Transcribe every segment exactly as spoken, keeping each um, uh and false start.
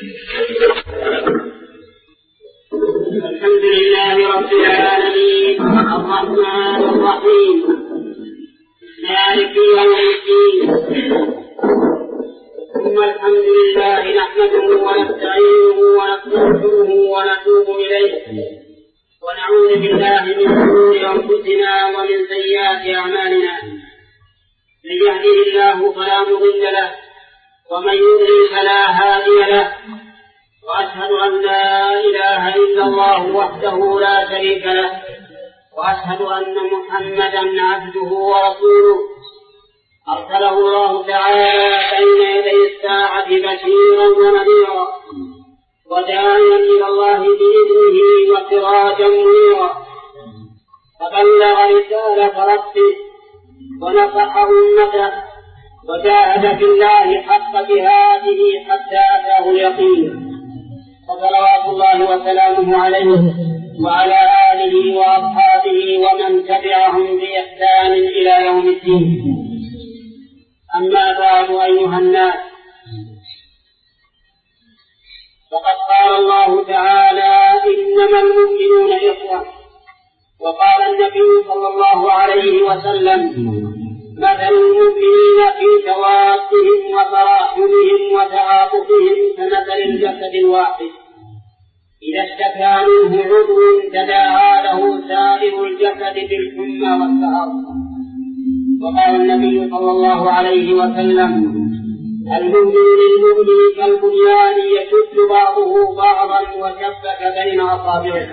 الحمد لله رب العالمين الرحمن الرحيم مالك يوم الدين، ثم الحمد لله نحمده ونستعينه ونستغفره ونتوب إليه، ونعوذ بالله من شرور أنفسنا ومن سيئات أعمالنا. من يهده الله فلا مضل له، ومن يضلل فلا هادي له، وأشهد أن لا إله إلا الله وحده لا شريك له، وأشهد أن محمدا عبده ورسوله أرسله الله تعالى بين يدي الساعة بشيرا ونذيرا وداعيا إلى الله بإذنه وسراجا منيرا، فبلغ رسالة ربه ونصح أمته وجاهد في الله حق جهاده حتى أتاه اليقين، وصلوات الله وسلامه عليه وعلى آله وأصحابه ومن تبعهم بإحسان إلى يوم الدين. أما بعد أيها الناس، فقد قال الله تعالى: إنما المؤمنون إخوة. وقال النبي صلى الله عليه وسلم: مثل المؤمنين في توادهم وتراحمهم وتعاطفهم كمثل الجسد الواحد إذا اشتكى منه عضو تداعى له سائر الجسد بالحمى والسهر. وقال النبي صلى الله عليه وسلم: المؤمن للمؤمن كالبنيان يشد بعضه بعضا وشبك بين أصابعه.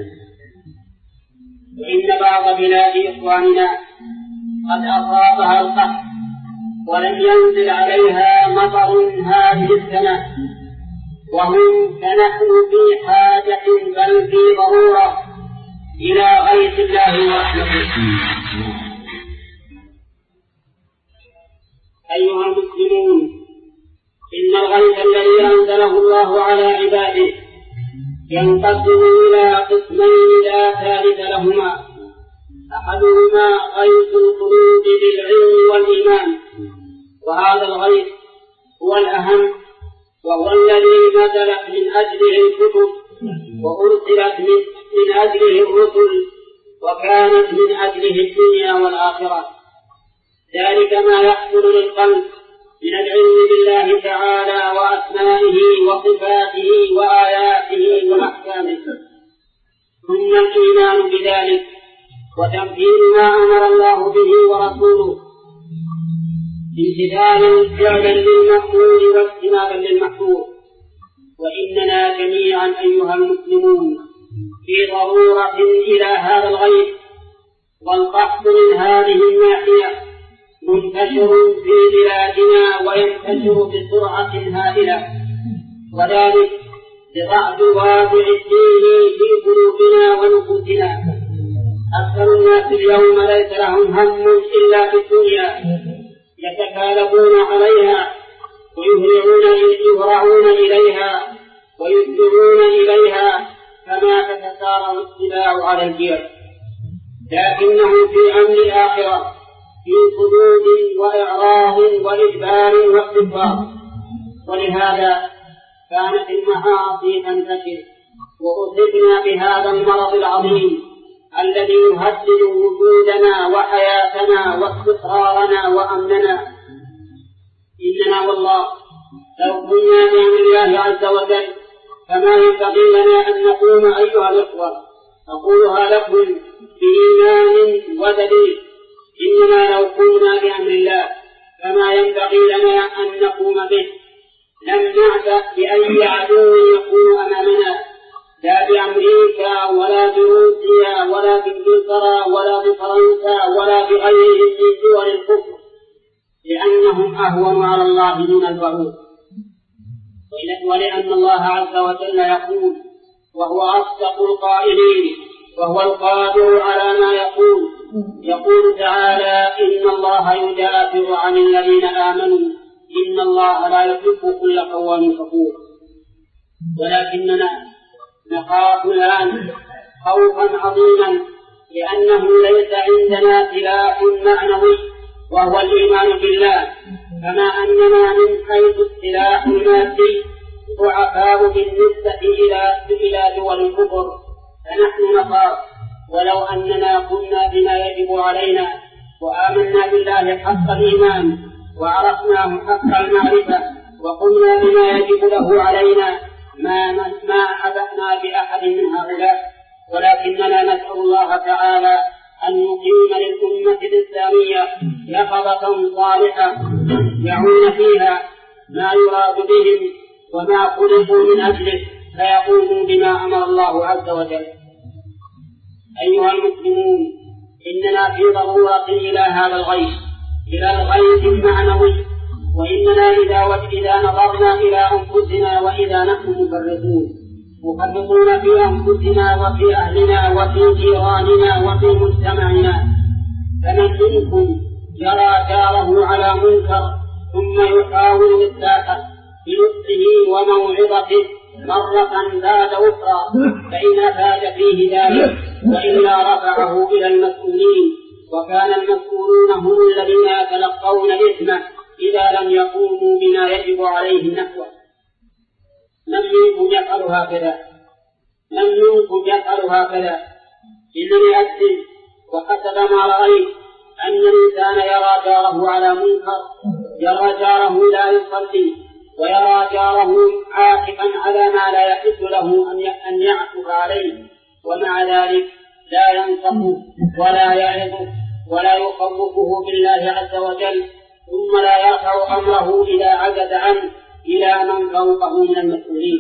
وإن بعض بلاد إخواننا قد أصابها القحط ولم ينزل عليها مطر هذه السنة، وهم كنحن في حاجة بل في ضرورة إلى غيث الله ورحمته. أيها المسلمون، إن الغيث الذي أنزله الله على عباده ينقسم إلى قسمين لا ثالث لهما: أحدهما غيث القلوب بالعلم والإيمان، وهذا الغيث هو الأهم، وهو الذي نزلت من أجله الكتب وأرسلت من أجله الرسل وكانت من أجله الدنيا والآخرة. ذلك ما يحصل للقلب من العلم بالله تعالى وأسمائه وصفاته وآياته وأحكامه، ثم الإيمان بذلك وتنفيذ ما أمر الله به ورسوله امتثالا فعلا للمأمور واجتنابا للمحظور. وإننا جميعا أيها المسلمون في ضرورة إلى هذا الغيث، والقحط من هذه الناحية منتشر في بلادنا وينتشر بسرعة هائلة، وذلك لضعف واقع الدين في قلوبنا ونفوسنا. أكثر الناس اليوم ليس لهم هم إلا في الدنيا، يتكالبون عليها ويهرعون إليها ويسرعون إليها كما تتسارع السباع على الجير، لكنه في أمر الآخرة في صدود وإعراض وإجبار واستكبار. ولهذا كانت المعاصي تنتشر، وأصبنا بهذا المرض العظيم الذي يهدد وجودنا وحياتنا واستقرارنا وأمننا. إننا والله لو كنا بأمر الله عز وجل فما ينبغي لنا أن نقوم أيها الإخوة، أقولها لكم بإيمان ودليل، إننا لو كنا بأمر الله فما ينبغي لنا أن نقوم به. لم نعبأ بأي عدو يكون أمامنا، لا بأمريكا ولا بروسيا ولا بإنجلترا ولا بفرنسا ولا بغيرهم من دول الكفر، لأنهم أهون على الله من البعوض. ولأن الله عز وجل يقول وهو أصدق القائلين وهو القادر على ما يقول، يقول تعالى: إن الله يدافع عن الذين آمنوا إن الله لا يحب كل قوام كفور. ولكننا نخاف الآن خوفا عظيما، لأنه ليس عندنا سلاح معنوي وهو الإيمان بالله، كما أننا من حيث السلاح المادي ضعفاء بالنسبة إلى إلى دول الكفر فنحن نخاف، ولو أننا قلنا بما يجب علينا وآمنا بالله حق الإيمان وعرفناه حق المعرفة وقلنا بما يجب له علينا ما ما أبأنا بأحد من هؤلاء، ولكننا نسأل الله تعالى أن يقيم للأمة الإسلامية يقظة صالحة يعون فيها ما يراد بهم وما خلقوا من أجله فيقوموا بما أمر الله عز وجل. أيها المسلمون، إننا في ضرورة إلى هذا الغيث، إلى الغيث المعنوي، وإننا إذا إذا نظرنا إلى أنفسنا وإذا نحن مفرطون مفرطون في أنفسنا وفي أهلنا وفي جيراننا وفي مجتمعنا، فمن منكم يرى جاره على منكر ثم يحاول إصلاحه بنصحه وموعظته مرة بعد أخرى فإن أفاد فيه ذلك، وإلا رفعه إلى المسؤولين، وكان المسؤولون هم الذين يتلقون الإثم إذا لم يقوموا بما يجب عليه نحوه. من منكم يفعل هكذا؟ من منكم يفعل هكذا؟ إنني أكذب، وحسب ما رأيت أن الإنسان يرى جاره على منكر، يرى جاره لا يصلي، ويرى جاره عاكفا على ما لا يحل له أن يعكف عليه، ومع ذلك لا ينصح ولا يعظ ولا يخوفه بالله عز وجل، ثم لا يرفع أمره إذا عجز عنه إلى من فوقه من المسؤولين.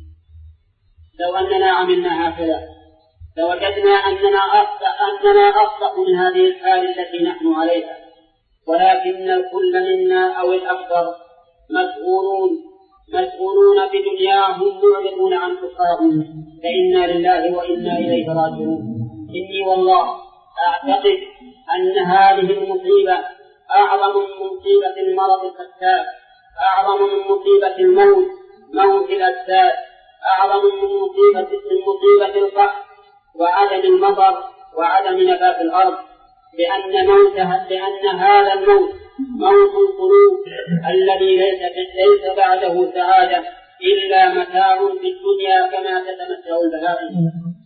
لو أننا عملنا هكذا لوجدنا أننا أننا أصدق من هذه الحال التي نحن عليها، ولكن الكل منا أو الأكثر مسؤولون مسؤولون بدنياهم معرضون عن أخراهم، فإنا لله وإنا إليه راجعون. إني والله أعتقد أن هذه المصيبة أعظم من مصيبة المرض الفتاك، أعظم من مصيبة الموت موت الأجساد، أعظم من مصيبة من مصيبة القحط وعدم المطر وعدم نبات الأرض، لأن موتها لأن هذا الموت موت القلوب الذي ليس ليس بعده سعادة إلا متاع في الدنيا كما تتمتع البهائم.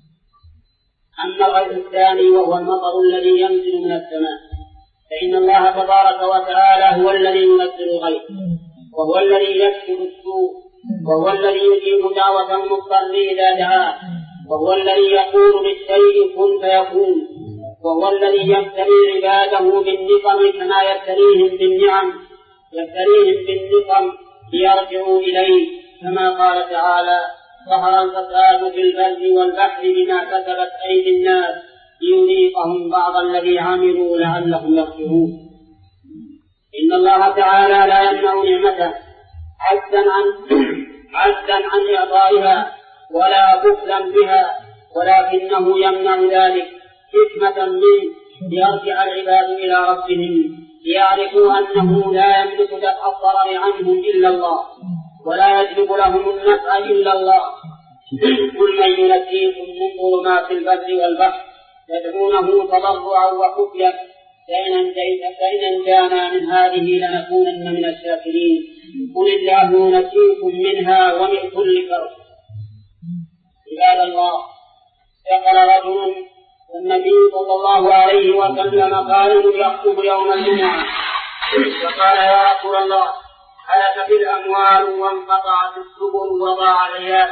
أما الغيث الثاني وهو المطر الذي ينزل من السماء، فإن الله تبارك وتعالى هو الذي ينزل الغيث، وهو الذي يكشف السوء، وهو الذي يجيب دعوة المضطر إذا دعاه، وهو الذي يقول للشيء كن فيكون، وهو الذي يبتلي عباده بالنقم كما يبتليهم بالنعم يبتليهم بالنقم ليرجعوا إليه، كما قال تعالى: ظهر الفساد في البر والبحر بما كسبت أيدي الناس ليذيقهم بعض الذي عملوا لعلهم يرجعون. إن الله تعالى لا يمنع نعمته عجزا عن عجزا عن إعطائها ولا بخلا بها، ولكنه يمنع ذلك حكمة منه ليرجع العباد إلى ربهم، ليعرفوا أنه لا يملك دفع الضرر عنهم إلا الله، ولا يجلب لهم النفع إلا الله. قل من ينجيكم من ظلمات البر والبحر يدعونه تضرعا وخفيا فإن أنجانا من هذه لنكونن من الشاكرين. قل الله ينجيكم منها ومن كل كرب. عباد الله، دخل رجل النبي صلى الله عليه وسلم قائم يخطب يوم الجمعة فقال: يا رسول الله، هلكت الأموال وانقطعت السبل وضاع العيال،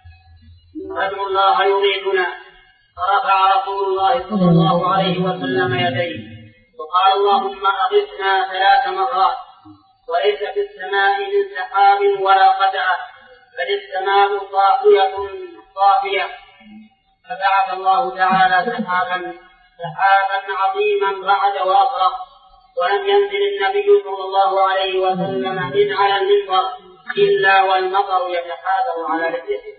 ندعو الله يغيثنا. فرفع رسول الله صلى الله عليه وسلم يديه وقال: اللهم أغثنا ثلاث مرات، وليس في السماء من سحاب ولا قدعة، بل السماء صافية صافية. فبعث الله تعالى سحابا سحابا عظيما رعد وأبرق، ولم ينزل النبي صلى الله عليه وسلم من على المنبر إلا والمطر يتحاذر على رجله،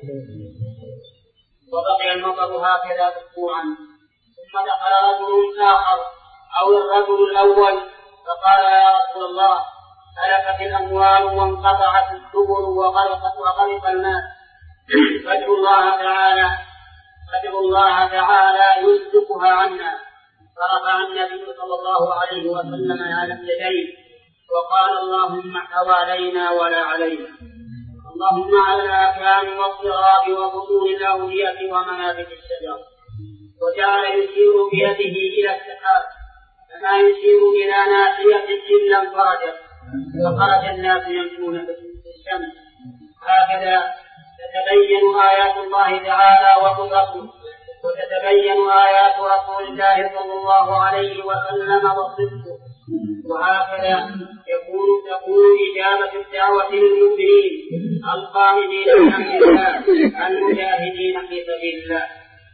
وبقي المطر هكذا أسبوعا. ثم دخل رجل آخر أو الرجل الأول فقال: يا رسول الله، هلكت الأموال وانقطعت السبل وغرقت وغرق الماء، فادعوا الله تعالى فادعوا الله تعالى يمسكها عنا. فرفع النبي صلى الله عليه وسلم على يديه وقال: اللهم حوالينا ولا علينا، اللهم على الآكام والصراط وبطون الأودية ومنابت الشجر. وجعل يشير بيده إلى السحاب كما يشير إلى ناحية إلا انفرجت وخرج الناس يمشون في الشمس. هكذا تتبين آيات الله تعالى وقدرته، وتتبين آيات رسول الله صلى الله عليه وسلم وصدقه. وهكذا يكون تكون إجابة الدعوة للمؤمنين القائمين بأمر الله المجاهدين في سبيل الله.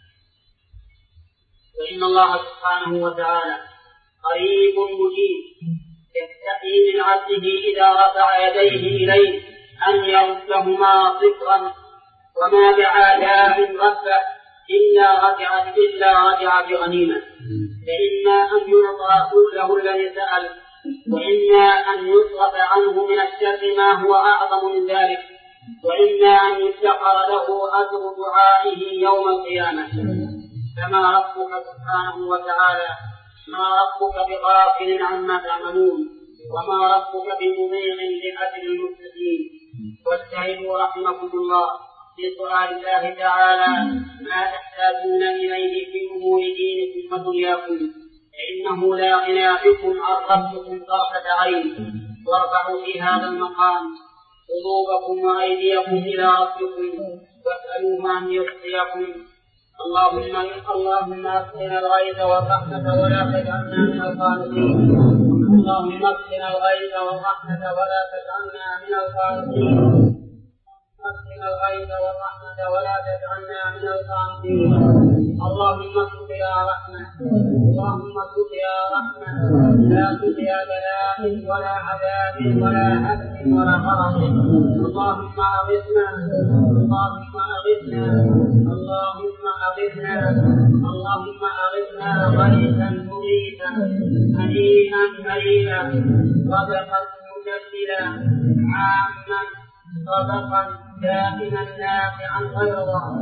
وإن الله سبحانه وتعالى قريب مجيب يستحي من عبده إذا رفع يديه إليه أن يردهما صفرا، وما دعا داع ربه إلا رجع إلا رجع بغنيمة، فإما أن يعطى كله الذي سأل، وإما أن يصرف عنه من الشر ما هو أعظم من ذلك، وإما أن يفتقر له أجر دعائه يوم القيامة. كما ربك سبحانه وتعالى ما ربك بغافل عما تعملون، وما ربك بمضيع لأجل المفسدين. واستعيذوا رحمكم الله بسؤال الله تعالى ما تحتاجون إليه في أمور دينكم ودنياكم، فإنه لا غنى بكم عن ربكم طرفة عين. وارفعوا في هذا المقام قلوبكم وأيديكم إلى ربكم واسألوه أن يسقيكم. اللهم اللهم اسقنا الغيث والرحمة ولا تجعلنا من القانطين. اللهم اسقنا الغيث والرحمة ولا تجعلنا من القانطين. اسقنا الغيث والرحمة ولا تجعلنا من القانطين. اللهم سقيا رحمة، اللهم سقيا رحمة، لا سقيا بلاء ولا عذاب ولا هدم ولا غرق. اللهم أغثنا، اللهم أغثنا، اللهم أغثنا، اللهم أغثنا غيثا مغيثا هنيئا مريئا صدقا مجددا عاما صدقا دائما نافعا غير ضار.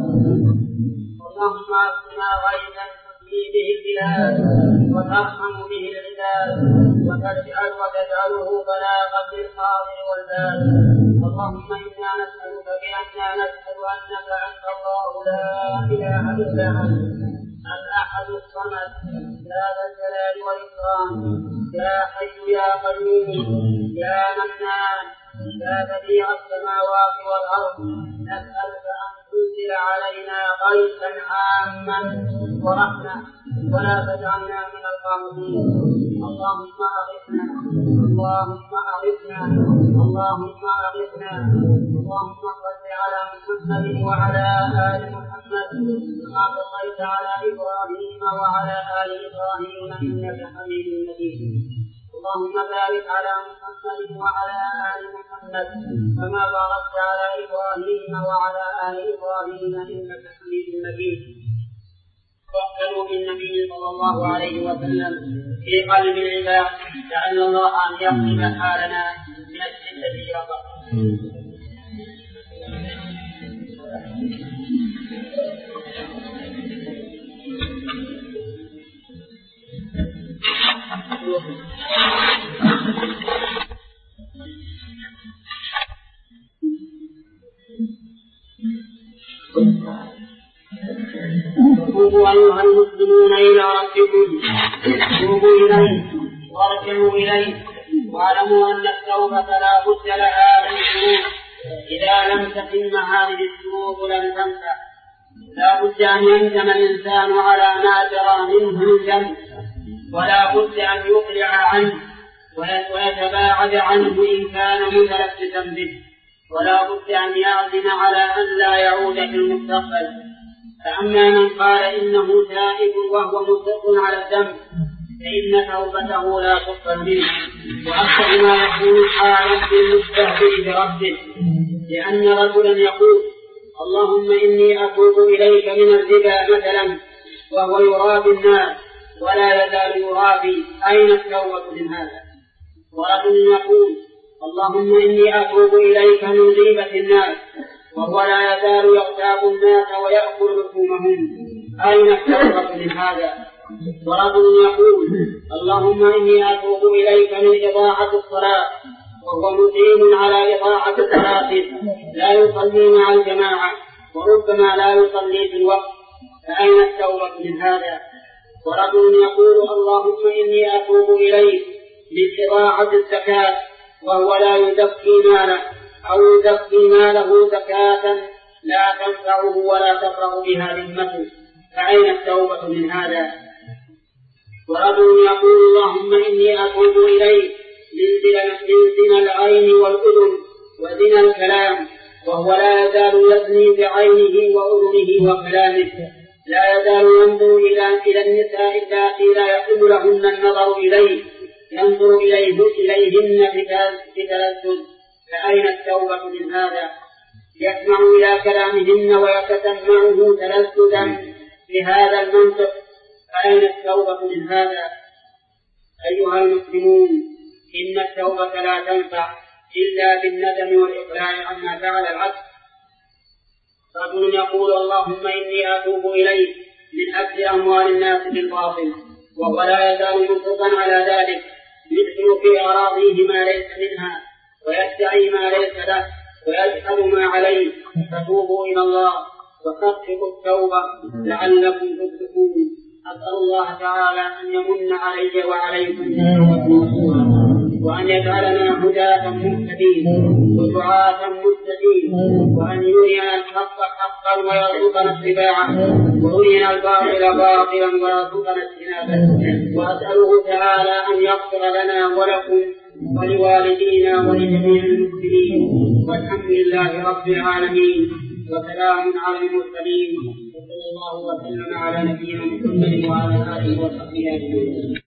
اللهم أغثنا غيثا تحيي به البلاد وترحم به العباد وتجعل وتجعله بلاغا للحاضر والباد. اللهم إنا نسألك بأننا نشهد أنك أنت الله لا إله إلا أنت الأحد الصمد يا ذا الجلال والإكرام يا حي يا قيوم يا منان يا بديع السماوات والأرض، نسألك أن تنزل علينا غيثا عاما ورحمة ولا تجعلنا من القانطين. اللهم أغثنا، اللهم أغثنا، اللهم أغثنا. اللهم صل على محمد وعلى آل محمد كما صليت على إبراهيم وعلى آل إبراهيم إنك حميد مجيد. اللهم بارك على محمد وعلى آل محمد كما باركت على إبراهيم وعلى آل إبراهيم إنك حميد مجيد. وقالوا بالنبي صلى الله عليه وسلم في قلب العباد لعل الله أن يقلب حالنا من الشدة إلى الرحمة. توبوا أيها المسلمون إلى ربكم، توبوا إليه وارجعوا إليه، واعلموا أن التوبة لا بد لها من شروط، إذا لم تتم هذه الشروط لم تنفع. لا بد أن يندم الإنسان على ما جرى منه من ذنب، ولا بد أن يقلع عنه ويتباعد عنه إن كان متلبسا به، ولا بد أن يعزم على أن لا يعود في المستقبل. فأما من قال إنه تائب وهو مصر على الذنب فإن توبته لا تقبل منه، وأكثر ما يكون حالا بالمستهزئ بربه، لأن رجلا يقول اللهم إني أتوب إليك من الربا مثلا وهو يرابي الناس ولا يزال يرابي، أين التوبة من هذا؟ ورجل يقول اللهم إني أتوب إليك من غيبة الناس وهو لا يزال يغتاب الناس ويأكل لحومهم، أين التوبة من هذا؟ ورجل يقول اللهم إني أتوب إليك من إضاعة الصلاة وهو مقيم على إطاعة الصلاة لا يصلي مع الجماعة وربما لا يصلي في الوقت، فأين التوبة من هذا؟ ورجل يقول اللهم إني أتوب إليك لإضاعة الزكاة وهو لا يزكي ماله أو يزكي ماله زكاة لا تنفعه ولا تفرغ بها ذمته، فأين التوبة من هذا؟ ورجل يقول اللهم إني أتوب إليك من زنا العين والأذن وزنا الكلام وهو لا يزال يزني بعينه وأذنه وكلامه، لا يزال ينظر إلى النساء اللاتي لا يحل لهن النظر إليه ينظر إليه إليهن بتلذذ، فأين التوبة من هذا؟ يسمع إلى كلامهن ويتسمعه تلذذا بهذا المنطق، فأين التوبة من هذا؟ أيها المسلمون، إن التوبة لا تنفع إلا بالندم والإقلاع عما فعل العبد. رجل يقول اللهم إني أتوب إليك من أكل أموال الناس بالباطل وهو لا يزال مصرا على ذلك، يدخل في أراضيه ما ليس منها ويدعي ما ليس له ويجحد ما عليه، فتوبوا إلى الله وحققوا التوبة لعلكم تفلحون. أسأل الله تعالى أن يمن علي وعليكم بالتوبة نصوحا، وأن يجعلنا هداة مهتدين ودعاة مستجيب، وأن يرينا الحق حقا ويرزقنا اتباعه ويرينا الباطل باطلا ويرزقنا اجتنابه. وأسأله تعالى أن يغفر لنا ولكم ولوالدينا ولجميع المسلمين، والحمد لله رب العالمين، وسلام على المرسلين، وصلى الله وسلم على نبينا محمد وعلى آله وصحبه أجمعين.